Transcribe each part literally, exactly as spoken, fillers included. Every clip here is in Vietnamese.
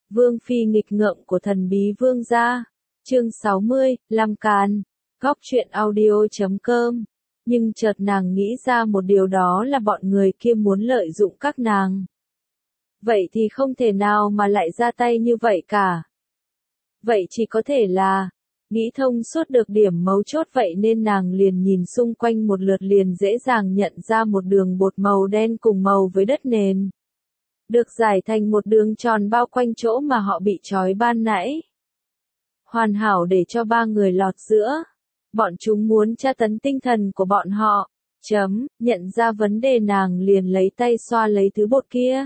Vương phi nghịch ngợm của thần bí vương gia. Chương sáu mươi, Lam Can. Góc truyện audio chấm com. Nhưng chợt nàng nghĩ ra một điều, đó là bọn người kia muốn lợi dụng các nàng. Vậy thì không thể nào mà lại ra tay như vậy cả. Vậy chỉ có thể là, nghĩ thông suốt được điểm mấu chốt, vậy nên nàng liền nhìn xung quanh một lượt, liền dễ dàng nhận ra một đường bột màu đen cùng màu với đất nền. Được giải thành một đường tròn bao quanh chỗ mà họ bị trói ban nãy. Hoàn hảo để cho ba người lọt giữa. Bọn chúng muốn tra tấn tinh thần của bọn họ. Chấm, nhận ra vấn đề, nàng liền lấy tay xoa lấy thứ bột kia.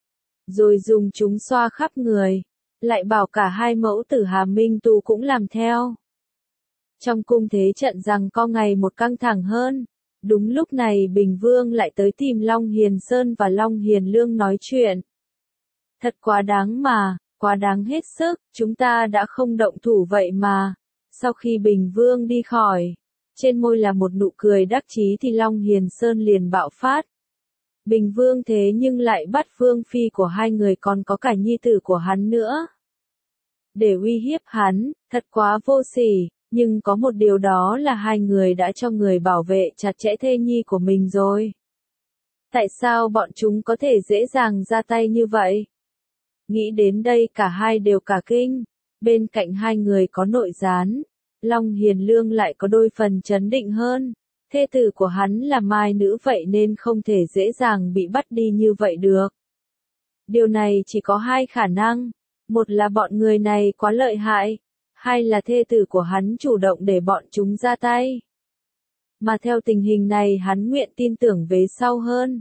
Rồi dùng chúng xoa khắp người. Lại bảo cả hai mẫu tử Hà Minh Tu cũng làm theo. Trong cung thế trận rằng co ngày một căng thẳng hơn. Đúng lúc này Bình Vương lại tới tìm Long Hiền Sơn và Long Hiền Lương nói chuyện. Thật quá đáng mà, quá đáng hết sức, chúng ta đã không động thủ vậy mà. Sau khi Bình Vương đi khỏi, trên môi là một nụ cười đắc chí thì Long Hiền Sơn liền bạo phát. Bình Vương thế nhưng lại bắt Vương phi của hai người, còn có cả nhi tử của hắn nữa. Để uy hiếp hắn, thật quá vô sỉ. Nhưng có một điều, đó là hai người đã cho người bảo vệ chặt chẽ thê nhi của mình rồi. Tại sao bọn chúng có thể dễ dàng ra tay như vậy? Nghĩ đến đây cả hai đều cả kinh. Bên cạnh hai người có nội gián. Long Hiền Lương lại có đôi phần trấn định hơn. Thê tử của hắn là mai nữ, vậy nên không thể dễ dàng bị bắt đi như vậy được. Điều này chỉ có hai khả năng. Một là bọn người này quá lợi hại. Hai là thê tử của hắn chủ động để bọn chúng ra tay. Mà theo tình hình này hắn nguyện tin tưởng về sau hơn.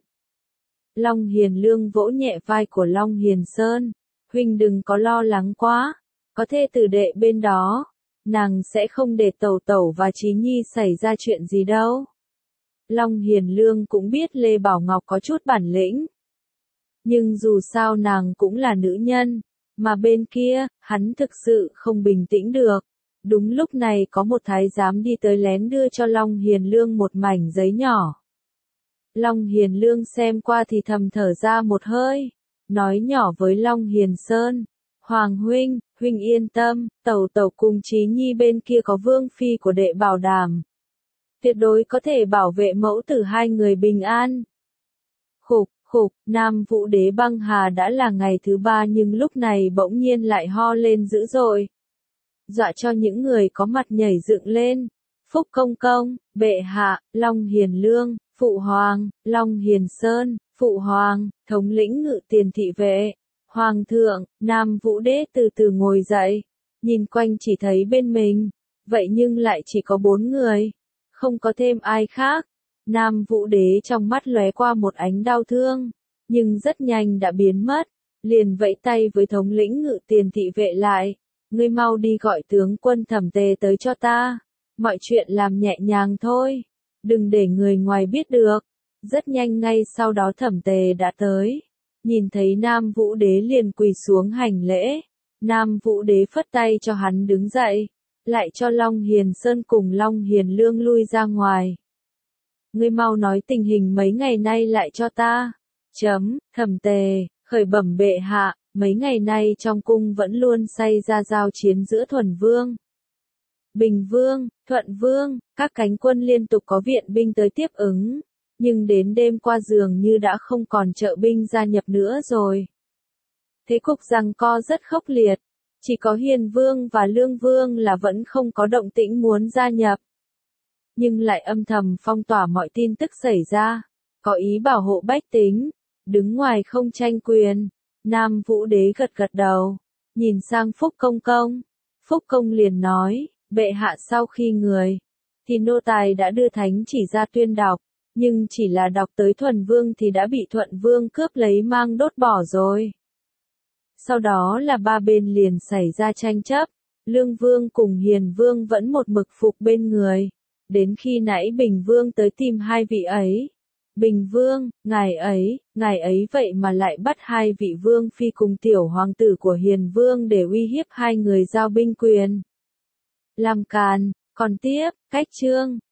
Long Hiền Lương vỗ nhẹ vai của Long Hiền Sơn. Huynh đừng có lo lắng quá. Có thê tử đệ bên đó. Nàng sẽ không để Tẩu Tẩu và Chí Nhi xảy ra chuyện gì đâu. Long Hiền Lương cũng biết Lê Bảo Ngọc có chút bản lĩnh. Nhưng dù sao nàng cũng là nữ nhân. Mà bên kia, hắn thực sự không bình tĩnh được. Đúng lúc này có một thái giám đi tới lén đưa cho Long Hiền Lương một mảnh giấy nhỏ. Long Hiền Lương xem qua thì thầm thở ra một hơi. Nói nhỏ với Long Hiền Sơn. Hoàng huynh, huynh yên tâm, Tẩu Tẩu cùng Chí Nhi bên kia có Vương phi của đệ bảo đảm. Tuyệt đối có thể bảo vệ mẫu tử hai người bình an. Khục. Khục, Nam Vũ Đế băng hà đã là ngày thứ ba, nhưng lúc này bỗng nhiên lại ho lên dữ dội. Dọa cho những người có mặt nhảy dựng lên. Phúc công công, bệ hạ, Long Hiền Lương, Phụ Hoàng, Long Hiền Sơn, Phụ Hoàng, thống lĩnh ngự tiền thị vệ. Hoàng thượng, Nam Vũ Đế từ từ ngồi dậy. Nhìn quanh chỉ thấy bên mình. Vậy nhưng lại chỉ có bốn người. Không có thêm ai khác. Nam Vũ Đế trong mắt lóe qua một ánh đau thương, nhưng rất nhanh đã biến mất, liền vẫy tay với thống lĩnh ngự tiền thị vệ lại, ngươi mau đi gọi tướng quân Thẩm Tề tới cho ta, mọi chuyện làm nhẹ nhàng thôi, đừng để người ngoài biết được. Rất nhanh ngay sau đó Thẩm Tề đã tới, nhìn thấy Nam Vũ Đế liền quỳ xuống hành lễ, Nam Vũ Đế phất tay cho hắn đứng dậy, lại cho Long Hiền Sơn cùng Long Hiền Lương lui ra ngoài. Ngươi mau nói tình hình mấy ngày nay lại cho ta. Chấm, Thẩm Tề, khởi bẩm bệ hạ, mấy ngày nay trong cung vẫn luôn xảy ra giao chiến giữa Thuần Vương, Bình Vương, Thuận Vương, các cánh quân liên tục có viện binh tới tiếp ứng, nhưng đến đêm qua dường như đã không còn trợ binh gia nhập nữa rồi. Thế cục giằng co rất khốc liệt, chỉ có Hiền Vương và Lương Vương là vẫn không có động tĩnh muốn gia nhập. Nhưng lại âm thầm phong tỏa mọi tin tức xảy ra, có ý bảo hộ bách tính, đứng ngoài không tranh quyền. Nam Vũ Đế gật gật đầu, nhìn sang Phúc Công Công. Phúc Công liền nói, bệ hạ sau khi người, thì nô tài đã đưa thánh chỉ ra tuyên đọc, nhưng chỉ là đọc tới Thuần Vương thì đã bị Thuận Vương cướp lấy mang đốt bỏ rồi. Sau đó là ba bên liền xảy ra tranh chấp, Lương Vương cùng Hiền Vương vẫn một mực phục bên người. Đến khi nãy Bình Vương tới tìm hai vị ấy. Bình Vương, ngài ấy, ngài ấy vậy mà lại bắt hai vị Vương phi cùng tiểu hoàng tử của Hiền Vương để uy hiếp hai người giao binh quyền. Làm càn, còn tiếp, cách chương.